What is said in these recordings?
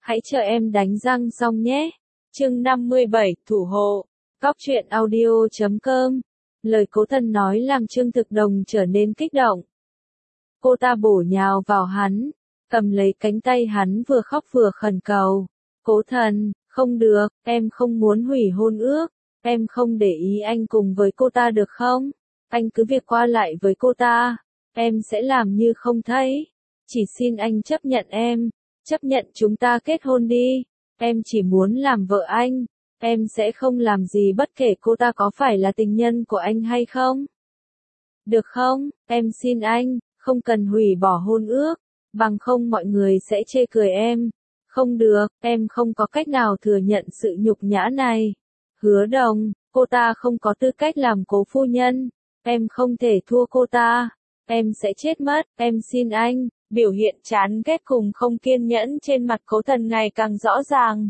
Hãy chờ em đánh răng xong nhé. Chương 57, Thủ hộ. Góc truyện audio.com. Lời Cố Thần nói làm Trương Thực Đồng trở nên kích động. Cô ta bổ nhào vào hắn, cầm lấy cánh tay hắn vừa khóc vừa khẩn cầu. Cố Thần, không được, em không muốn hủy hôn ước, em không để ý anh cùng với cô ta được không? Anh cứ việc qua lại với cô ta, em sẽ làm như không thấy. Chỉ xin anh chấp nhận em, chấp nhận chúng ta kết hôn đi, em chỉ muốn làm vợ anh, em sẽ không làm gì bất kể cô ta có phải là tình nhân của anh hay không. Được không, em xin anh, không cần hủy bỏ hôn ước, bằng không mọi người sẽ chê cười em. Không được, em không có cách nào thừa nhận sự nhục nhã này. Hứa Đồng, cô ta không có tư cách làm cố phu nhân, em không thể thua cô ta, em sẽ chết mất, em xin anh. Biểu hiện chán ghét cùng không kiên nhẫn trên mặt Cố Thần ngày càng rõ ràng.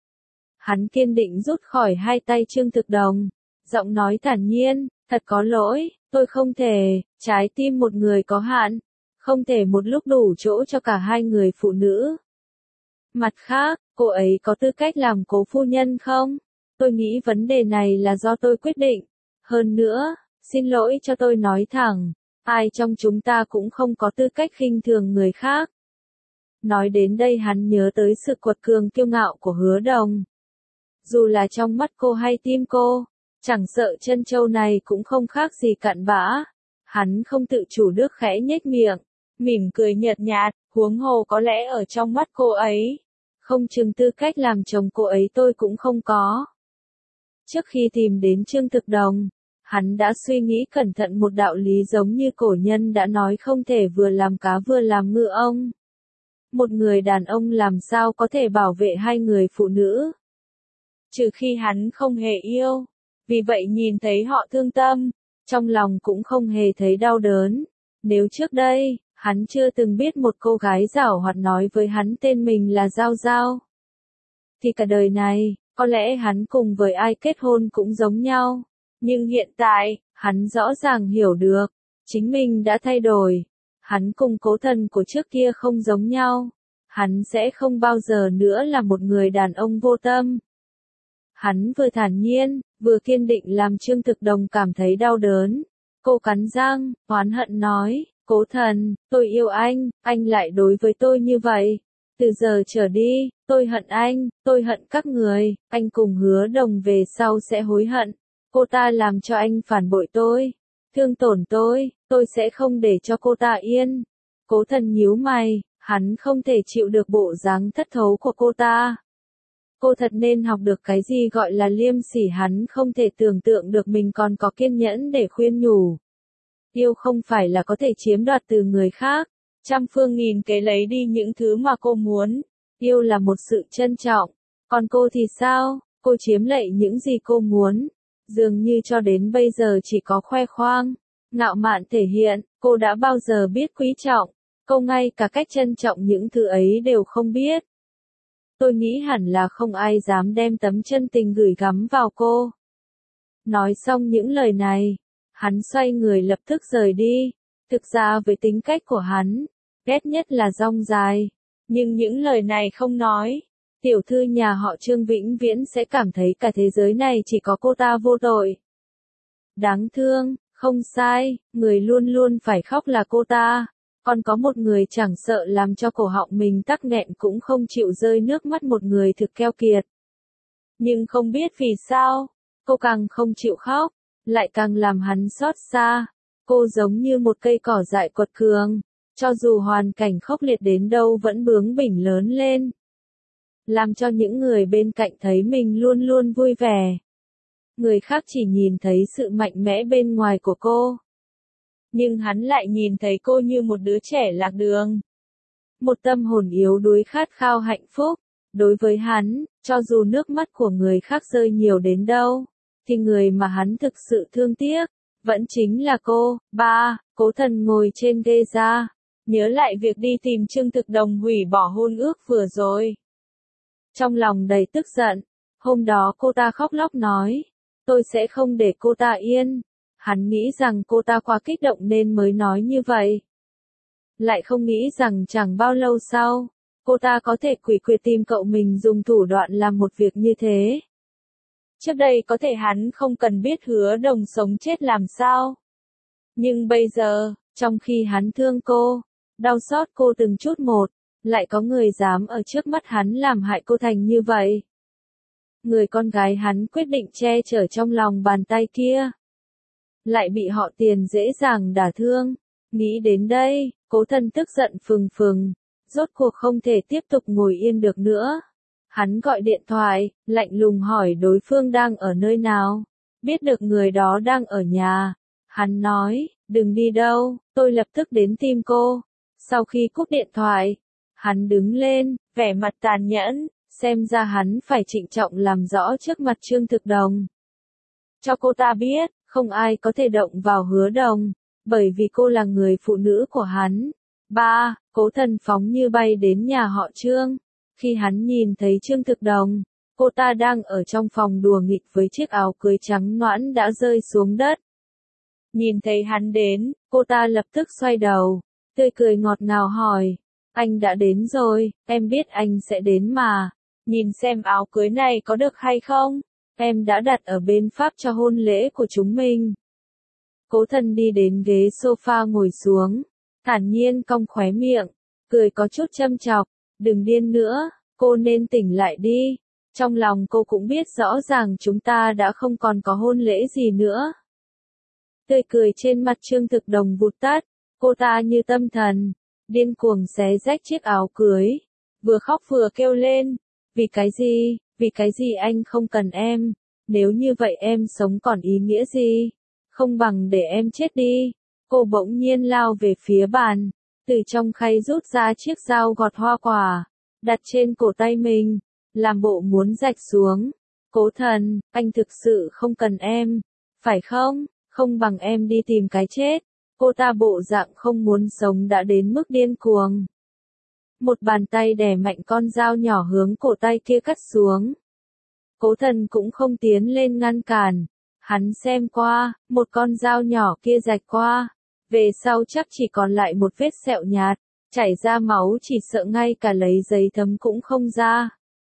Hắn kiên định rút khỏi hai tay Trương Thực Đồng, giọng nói thản nhiên, thật có lỗi, tôi không thể, trái tim một người có hạn, không thể một lúc đủ chỗ cho cả hai người phụ nữ. Mặt khác, cô ấy có tư cách làm cố phu nhân không? Tôi nghĩ vấn đề này là do tôi quyết định. Hơn nữa, xin lỗi cho tôi nói thẳng. Ai trong chúng ta cũng không có tư cách khinh thường người khác. Nói đến đây hắn nhớ tới sự quật cường kiêu ngạo của Hứa Đồng. Dù là trong mắt cô hay tim cô, chẳng sợ chân châu này cũng không khác gì cặn bã. Hắn không tự chủ được khẽ nhếch miệng, mỉm cười nhợt nhạt, huống hồ có lẽ ở trong mắt cô ấy, không chừng tư cách làm chồng cô ấy tôi cũng không có. Trước khi tìm đến Trương Thực Đồng, hắn đã suy nghĩ cẩn thận một đạo lý giống như cổ nhân đã nói không thể vừa làm cá vừa làm ngựa ông. Một người đàn ông làm sao có thể bảo vệ hai người phụ nữ? Trừ khi hắn không hề yêu. Vì vậy nhìn thấy họ thương tâm, trong lòng cũng không hề thấy đau đớn. Nếu trước đây, hắn chưa từng biết một cô gái giảo hoạt nói với hắn tên mình là Giao Giao, thì cả đời này, có lẽ hắn cùng với ai kết hôn cũng giống nhau. Nhưng hiện tại, hắn rõ ràng hiểu được, chính mình đã thay đổi. Hắn cùng Cố Thần của trước kia không giống nhau. Hắn sẽ không bao giờ nữa là một người đàn ông vô tâm. Hắn vừa thản nhiên, vừa kiên định làm Trương Thực Đồng cảm thấy đau đớn. Cô cắn răng, oán hận nói, Cố Thần, tôi yêu anh lại đối với tôi như vậy. Từ giờ trở đi, tôi hận anh, tôi hận các người, anh cùng Hứa Đồng về sau sẽ hối hận. Cô ta làm cho anh phản bội tôi, thương tổn tôi sẽ không để cho cô ta yên. Cố Thần nhíu mày, hắn không thể chịu được bộ dáng thất thố của cô ta. Cô thật nên học được cái gì gọi là liêm sỉ, hắn không thể tưởng tượng được mình còn có kiên nhẫn để khuyên nhủ. Yêu không phải là có thể chiếm đoạt từ người khác, trăm phương nghìn kế lấy đi những thứ mà cô muốn. Yêu là một sự trân trọng. Còn cô thì sao? Cô chiếm lấy những gì cô muốn. Dường như cho đến bây giờ chỉ có khoe khoang, ngạo mạn thể hiện, cô đã bao giờ biết quý trọng. Cô ngay cả cách trân trọng những thứ ấy đều không biết. Tôi nghĩ hẳn là không ai dám đem tấm chân tình gửi gắm vào cô. Nói xong những lời này, hắn xoay người lập tức rời đi. Thực ra với tính cách của hắn, ghét nhất là dong dài. Nhưng những lời này không nói, tiểu thư nhà họ Trương vĩnh viễn sẽ cảm thấy cả thế giới này chỉ có cô ta vô tội. Đáng thương, không sai, người luôn luôn phải khóc là cô ta. Còn có một người chẳng sợ làm cho cổ họng mình tắc nghẹn cũng không chịu rơi nước mắt, một người thực keo kiệt. Nhưng không biết vì sao, cô càng không chịu khóc, lại càng làm hắn xót xa. Cô giống như một cây cỏ dại quật cường, cho dù hoàn cảnh khốc liệt đến đâu vẫn bướng bỉnh lớn lên. Làm cho những người bên cạnh thấy mình luôn luôn vui vẻ. Người khác chỉ nhìn thấy sự mạnh mẽ bên ngoài của cô. Nhưng hắn lại nhìn thấy cô như một đứa trẻ lạc đường. Một tâm hồn yếu đuối khát khao hạnh phúc. Đối với hắn, cho dù nước mắt của người khác rơi nhiều đến đâu, thì người mà hắn thực sự thương tiếc, vẫn chính là cô. Cố Thần ngồi trên ghế ra, nhớ lại việc đi tìm Trương Thực Đồng hủy bỏ hôn ước vừa rồi. Trong lòng đầy tức giận, hôm đó cô ta khóc lóc nói, tôi sẽ không để cô ta yên. Hắn nghĩ rằng cô ta quá kích động nên mới nói như vậy. Lại không nghĩ rằng chẳng bao lâu sau, Cô ta có thể quỷ quyệt tìm cậu mình dùng thủ đoạn làm một việc như thế. Trước đây có thể hắn không cần biết Hứa Đồng sống chết làm sao. Nhưng bây giờ, trong khi hắn thương cô, đau xót cô từng chút một, lại có người dám ở trước mắt hắn làm hại cô thành như vậy. Người con gái hắn quyết định che chở trong lòng bàn tay kia, lại bị họ Tiền dễ dàng đả thương. Nghĩ đến đây, Cố Thần tức giận phừng phừng, rốt cuộc không thể tiếp tục ngồi yên được nữa. Hắn gọi điện thoại, lạnh lùng hỏi đối phương đang ở nơi nào. Biết được người đó đang ở nhà. Hắn nói, đừng đi đâu, tôi lập tức đến tìm cô. Sau khi cúp điện thoại, hắn đứng lên, vẻ mặt tàn nhẫn, xem ra hắn phải trịnh trọng làm rõ trước mặt Trương Thực Đồng. Cho cô ta biết, không ai có thể động vào Hứa Đồng, bởi vì cô là người phụ nữ của hắn. 3. Cố Thần phóng như bay đến nhà họ Trương. Khi hắn nhìn thấy Trương Thực Đồng, cô ta đang ở trong phòng đùa nghịch với chiếc áo cưới trắng nõn đã rơi xuống đất. Nhìn thấy hắn đến, cô ta lập tức xoay đầu, tươi cười ngọt ngào hỏi, anh đã đến rồi, em biết anh sẽ đến mà, nhìn xem áo cưới này có được hay không, em đã đặt ở bên Pháp cho hôn lễ của chúng mình. Cố Thần đi đến ghế sofa ngồi xuống, thản nhiên cong khóe miệng, cười có chút châm chọc, đừng điên nữa, cô nên tỉnh lại đi, trong lòng cô cũng biết rõ ràng chúng ta đã không còn có hôn lễ gì nữa. Tươi cười trên mặt Trương Thực Đồng vụt tắt, cô ta như tâm thần, điên cuồng xé rách chiếc áo cưới, vừa khóc vừa kêu lên, vì cái gì anh không cần em, nếu như vậy em sống còn ý nghĩa gì, không bằng để em chết đi. Cô bỗng nhiên lao về phía bàn, từ trong khay rút ra chiếc dao gọt hoa quả, đặt trên cổ tay mình, làm bộ muốn rạch xuống. Cố Thần, anh thực sự không cần em, phải không? Không bằng em đi tìm cái chết. Cô ta bộ dạng không muốn sống đã đến mức điên cuồng. Một bàn tay đè mạnh con dao nhỏ hướng cổ tay kia cắt xuống. Cố Thần cũng không tiến lên ngăn cản. Hắn xem qua, một con dao nhỏ kia rạch qua. Về sau chắc chỉ còn lại một vết sẹo nhạt, chảy ra máu chỉ sợ ngay cả lấy giấy thấm cũng không ra.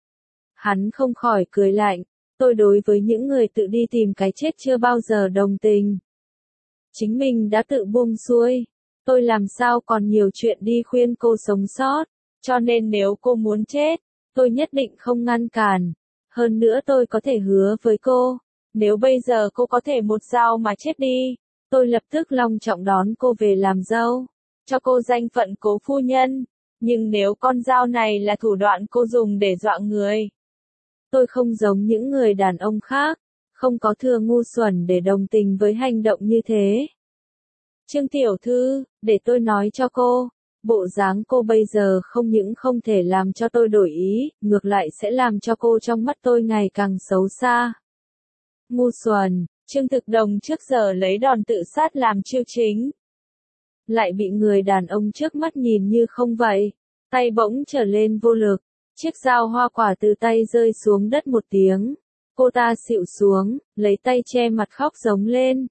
Hắn không khỏi cười lạnh, tôi đối với những người tự đi tìm cái chết chưa bao giờ đồng tình. Chính mình đã tự buông xuôi, tôi làm sao còn nhiều chuyện đi khuyên cô sống sót, cho nên nếu cô muốn chết, tôi nhất định không ngăn cản. Hơn nữa tôi có thể hứa với cô, nếu bây giờ cô có thể một dao mà chết đi, tôi lập tức long trọng đón cô về làm dâu, cho cô danh phận Cố phu nhân. Nhưng nếu con dao này là thủ đoạn cô dùng để dọa người, tôi không giống những người đàn ông khác, không có thừa ngu xuẩn để đồng tình với hành động như thế. Trương tiểu thư, để tôi nói cho cô, bộ dáng cô bây giờ không những không thể làm cho tôi đổi ý, ngược lại sẽ làm cho cô trong mắt tôi ngày càng xấu xa. Ngu xuẩn, Trương Thực Đồng trước giờ lấy đòn tự sát làm chiêu chính, lại bị người đàn ông trước mắt nhìn như không vậy, tay bỗng trở lên vô lực, chiếc dao hoa quả từ tay rơi xuống đất một tiếng, cô ta xịu xuống, lấy tay che mặt khóc giống lên,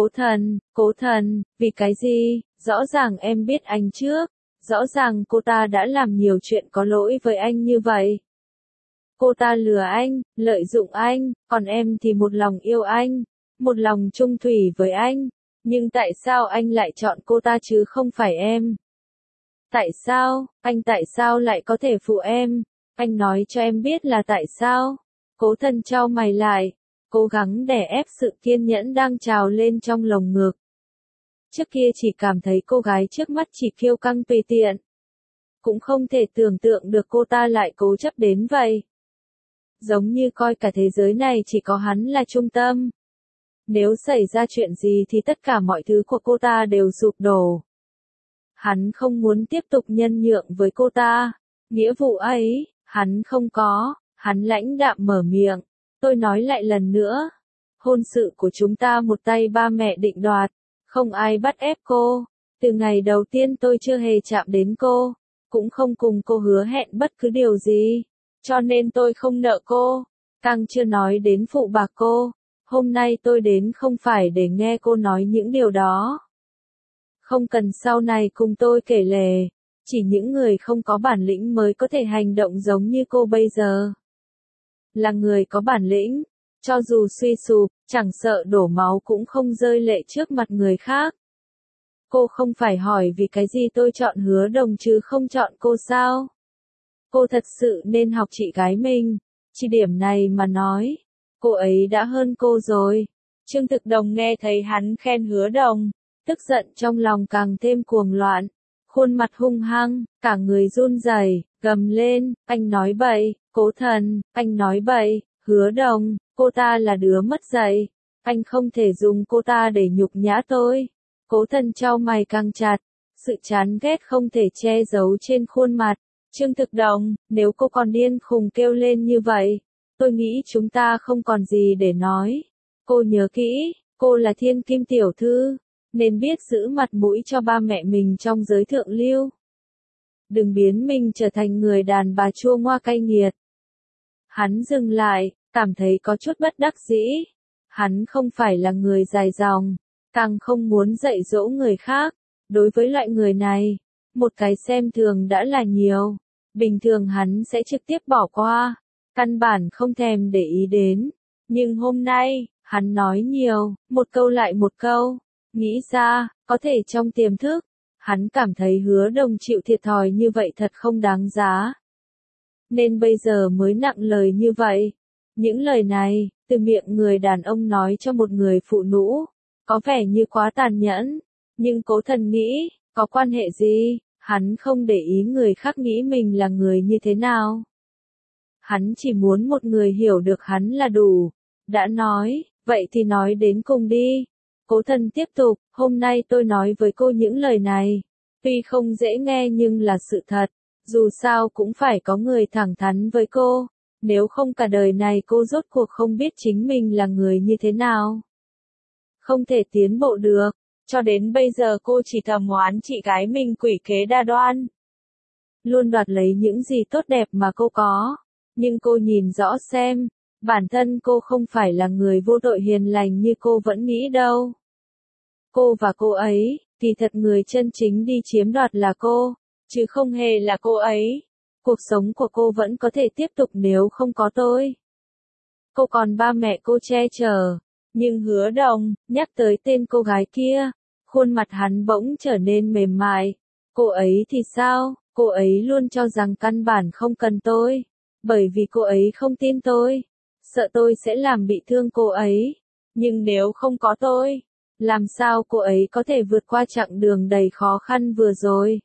Cố Thần, vì cái gì, rõ ràng em biết anh trước, rõ ràng cô ta đã làm nhiều chuyện có lỗi với anh như vậy. Cô ta lừa anh, lợi dụng anh, còn em thì một lòng yêu anh, một lòng trung thủy với anh. Nhưng tại sao anh lại chọn cô ta chứ không phải em? Tại sao lại có thể phụ em? Anh nói cho em biết là tại sao? Cố Thần chau mày lại, cố gắng đè ép sự kiên nhẫn đang trào lên trong lồng ngực. Trước kia chỉ cảm thấy cô gái trước mắt chỉ kiêu căng tùy tiện. Cũng không thể tưởng tượng được cô ta lại cố chấp đến vậy. Giống như coi cả thế giới này chỉ có hắn là trung tâm. Nếu xảy ra chuyện gì thì tất cả mọi thứ của cô ta đều sụp đổ. Hắn không muốn tiếp tục nhân nhượng với cô ta. Nghĩa vụ ấy, hắn không có, hắn lãnh đạm mở miệng. Tôi nói lại lần nữa. Hôn sự của chúng ta một tay ba mẹ định đoạt. Không ai bắt ép cô. Từ ngày đầu tiên tôi chưa hề chạm đến cô. Cũng không cùng cô hứa hẹn bất cứ điều gì. Cho nên tôi không nợ cô. Càng chưa nói đến phụ bạc cô. Hôm nay tôi đến không phải để nghe cô nói những điều đó. Không cần sau này cùng tôi kể lể. Chỉ những người không có bản lĩnh mới có thể hành động giống như cô bây giờ. Là người có bản lĩnh, cho dù suy sụp, chẳng sợ đổ máu cũng không rơi lệ trước mặt người khác. Cô không phải hỏi vì cái gì tôi chọn Hứa Đồng chứ không chọn cô sao? Cô thật sự nên học chị gái mình. Chỉ điểm này mà nói, cô ấy đã hơn cô rồi. Trương Thực Đồng nghe thấy hắn khen Hứa Đồng, tức giận trong lòng càng thêm cuồng loạn. Khuôn mặt hung hăng, cả người run rẩy, gầm lên, anh nói bậy, Cố Thần, anh nói bậy, Hứa Đồng, cô ta là đứa mất dạy. Anh không thể dùng cô ta để nhục nhã tôi. Cố Thần chau mày căng chặt, sự chán ghét không thể che giấu trên khuôn mặt. Trương Thực Đồng, nếu cô còn điên khùng kêu lên như vậy, tôi nghĩ chúng ta không còn gì để nói. Cô nhớ kỹ, cô là thiên kim tiểu thư, nên biết giữ mặt mũi cho ba mẹ mình trong giới thượng lưu. Đừng biến mình trở thành người đàn bà chua ngoa cay nghiệt. Hắn dừng lại, cảm thấy có chút bất đắc dĩ. Hắn không phải là người dài dòng, càng không muốn dạy dỗ người khác. Đối với loại người này, một cái xem thường đã là nhiều. Bình thường hắn sẽ trực tiếp bỏ qua, căn bản không thèm để ý đến. Nhưng hôm nay, hắn nói nhiều, một câu lại một câu. Nghĩ ra, có thể trong tiềm thức, hắn cảm thấy Hứa Đồng chịu thiệt thòi như vậy thật không đáng giá. Nên bây giờ mới nặng lời như vậy. Những lời này, từ miệng người đàn ông nói cho một người phụ nữ, có vẻ như quá tàn nhẫn. Nhưng Cố Thần nghĩ, có quan hệ gì, hắn không để ý người khác nghĩ mình là người như thế nào. Hắn chỉ muốn một người hiểu được hắn là đủ. Đã nói, vậy thì nói đến cùng đi. Cố Thần tiếp tục, hôm nay tôi nói với cô những lời này. Tuy không dễ nghe nhưng là sự thật. Dù sao cũng phải có người thẳng thắn với cô. Nếu không cả đời này cô rốt cuộc không biết chính mình là người như thế nào. Không thể tiến bộ được. Cho đến bây giờ cô chỉ thầm oán chị gái mình quỷ kế đa đoan. Luôn đoạt lấy những gì tốt đẹp mà cô có. Nhưng cô nhìn rõ xem, bản thân cô không phải là người vô tội hiền lành như cô vẫn nghĩ đâu. Cô và cô ấy, kỳ thật người chân chính đi chiếm đoạt là cô, chứ không hề là cô ấy. Cuộc sống của cô vẫn có thể tiếp tục nếu không có tôi. Cô còn ba mẹ cô che chở. Nhưng Hứa Đồng, nhắc tới tên cô gái kia, khuôn mặt hắn bỗng trở nên mềm mại. Cô ấy thì sao? Cô ấy luôn cho rằng căn bản không cần tôi. Bởi vì cô ấy không tin tôi. Sợ tôi sẽ làm bị thương cô ấy. Nhưng nếu không có tôi, làm sao cô ấy có thể vượt qua chặng đường đầy khó khăn vừa rồi?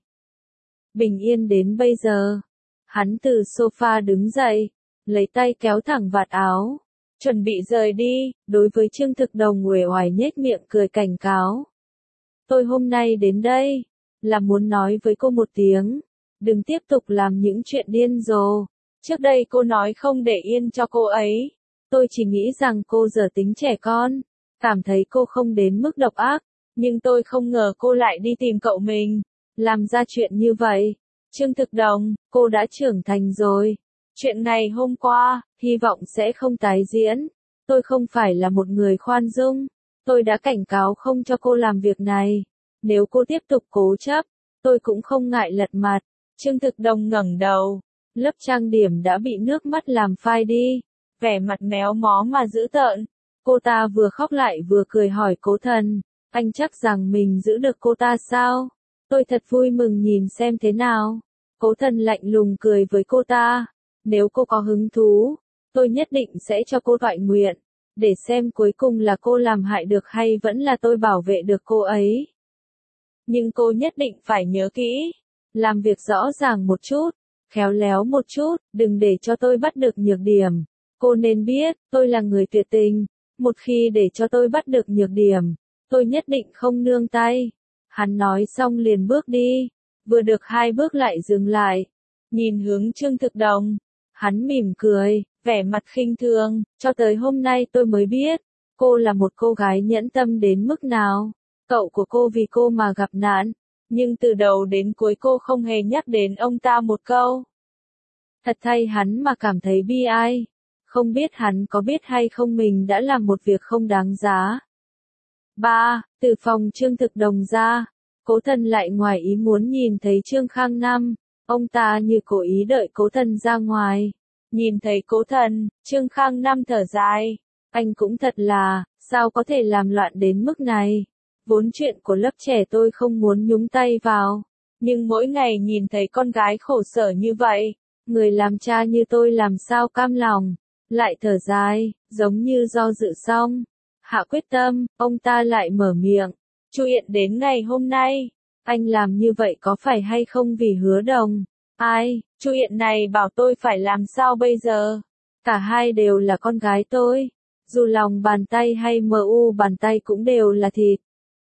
Bình yên đến bây giờ. Hắn từ sofa đứng dậy, lấy tay kéo thẳng vạt áo. Chuẩn bị rời đi, đối với Trương Thực Đồng uể oải nhếch miệng cười cảnh cáo. Tôi hôm nay đến đây, là muốn nói với cô một tiếng. Đừng tiếp tục làm những chuyện điên rồ. Trước đây cô nói không để yên cho cô ấy. Tôi chỉ nghĩ rằng cô giờ tính trẻ con. Cảm thấy cô không đến mức độc ác. Nhưng tôi không ngờ cô lại đi tìm cậu mình. Làm ra chuyện như vậy. Trương Thực Đồng, cô đã trưởng thành rồi. Chuyện ngày hôm qua, hy vọng sẽ không tái diễn. Tôi không phải là một người khoan dung. Tôi đã cảnh cáo không cho cô làm việc này. Nếu cô tiếp tục cố chấp, tôi cũng không ngại lật mặt. Trương Thực Đồng ngẩng đầu. Lớp trang điểm đã bị nước mắt làm phai đi. Vẻ mặt méo mó mà dữ tợn. Cô ta vừa khóc lại vừa cười hỏi Cố Thần. Anh chắc rằng mình giữ được cô ta sao? Tôi thật vui mừng nhìn xem thế nào. Cố Thần lạnh lùng cười với cô ta. Nếu cô có hứng thú, tôi nhất định sẽ cho cô toại nguyện. Để xem cuối cùng là cô làm hại được hay vẫn là tôi bảo vệ được cô ấy. Nhưng cô nhất định phải nhớ kỹ. Làm việc rõ ràng một chút, khéo léo một chút, đừng để cho tôi bắt được nhược điểm. Cô nên biết, tôi là người tuyệt tình. Một khi để cho tôi bắt được nhược điểm, tôi nhất định không nương tay. Hắn nói xong liền bước đi. Vừa được 2 bước lại dừng lại. Nhìn hướng Trương Thực Đồng. Hắn mỉm cười, vẻ mặt khinh thường. Cho tới hôm nay tôi mới biết, cô là một cô gái nhẫn tâm đến mức nào. Cậu của cô vì cô mà gặp nạn. Nhưng từ đầu đến cuối cô không hề nhắc đến ông ta một câu. Thật thay hắn mà cảm thấy bi ai. Không biết hắn có biết hay không mình đã làm một việc không đáng giá. 3. Từ phòng Trương Thực Đồng ra. Cố Thần lại ngoài ý muốn nhìn thấy Trương Khang Năm, ông ta như cố ý đợi Cố Thần ra ngoài. Nhìn thấy Cố Thần, Trương Khang Năm thở dài, anh cũng thật là, sao có thể làm loạn đến mức này. Vốn chuyện của lớp trẻ tôi không muốn nhúng tay vào, nhưng mỗi ngày nhìn thấy con gái khổ sở như vậy, người làm cha như tôi làm sao cam lòng. Lại thở dài, giống như do dự xong, hạ quyết tâm, ông ta lại mở miệng. Chu Yện đến ngày hôm nay, anh làm như vậy có phải hay không vì Hứa Đồng? Ai, Chu Yện này bảo tôi phải làm sao bây giờ? Cả hai đều là con gái tôi, dù lòng bàn tay hay mu bàn tay cũng đều là thịt.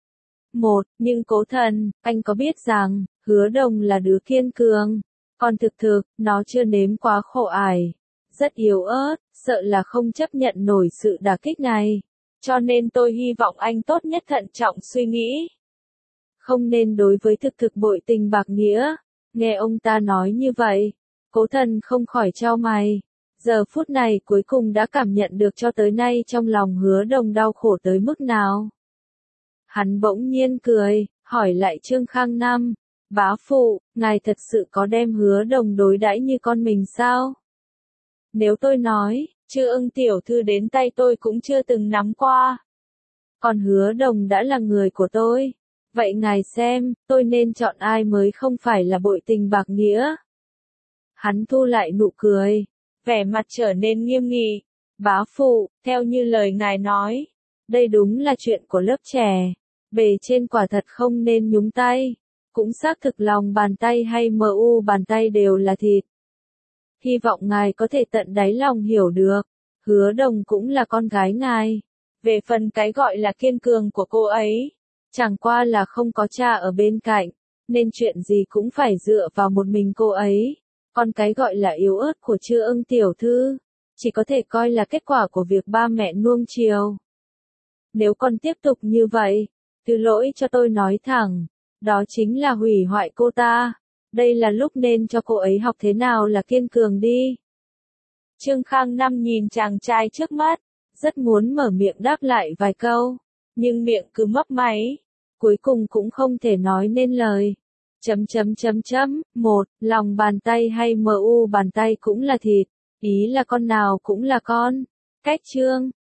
Nhưng Cố Thần, anh có biết rằng, Hứa Đồng là đứa kiên cường, còn thực, nó chưa nếm quá khổ ải, rất yếu ớt, sợ là không chấp nhận nổi sự đả kích này. Cho nên tôi hy vọng anh tốt nhất thận trọng suy nghĩ. Không nên đối với thực bội tình bạc nghĩa. Nghe ông ta nói như vậy, Cố Thần không khỏi chau mày. Giờ phút này cuối cùng đã cảm nhận được cho tới nay trong lòng Hứa Đồng đau khổ tới mức nào. Hắn bỗng nhiên cười, hỏi lại Trương Khang Năm, bá phụ, ngài thật sự có đem Hứa Đồng đối đãi như con mình sao? Nếu tôi nói, Chư Ưng tiểu thư đến tay tôi cũng chưa từng nắm qua. Còn Hứa Đồng đã là người của tôi. Vậy ngài xem, tôi nên chọn ai mới không phải là bội tình bạc nghĩa? Hắn thu lại nụ cười, vẻ mặt trở nên nghiêm nghị. Bá phụ, theo như lời ngài nói, đây đúng là chuyện của lớp trẻ. Bề trên quả thật không nên nhúng tay. Cũng xác thực lòng bàn tay hay mu bàn tay đều là thịt. Hy vọng ngài có thể tận đáy lòng hiểu được. Hứa Đồng cũng là con gái ngài. Về phần cái gọi là kiên cường của cô ấy, chẳng qua là không có cha ở bên cạnh, nên chuyện gì cũng phải dựa vào một mình cô ấy. Còn cái gọi là yếu ớt của Chư Ưng tiểu thư, chỉ có thể coi là kết quả của việc ba mẹ nuông chiều. Nếu còn tiếp tục như vậy, thứ lỗi cho tôi nói thẳng, đó chính là hủy hoại cô ta. Đây là lúc nên cho cô ấy học thế nào là kiên cường đi. Trương Khang Năm nhìn chàng trai trước mắt, rất muốn mở miệng đáp lại vài câu, nhưng miệng cứ mấp máy, cuối cùng cũng không thể nói nên lời. Lòng bàn tay hay mu bàn tay cũng là thịt, ý là con nào cũng là con. Cách Trương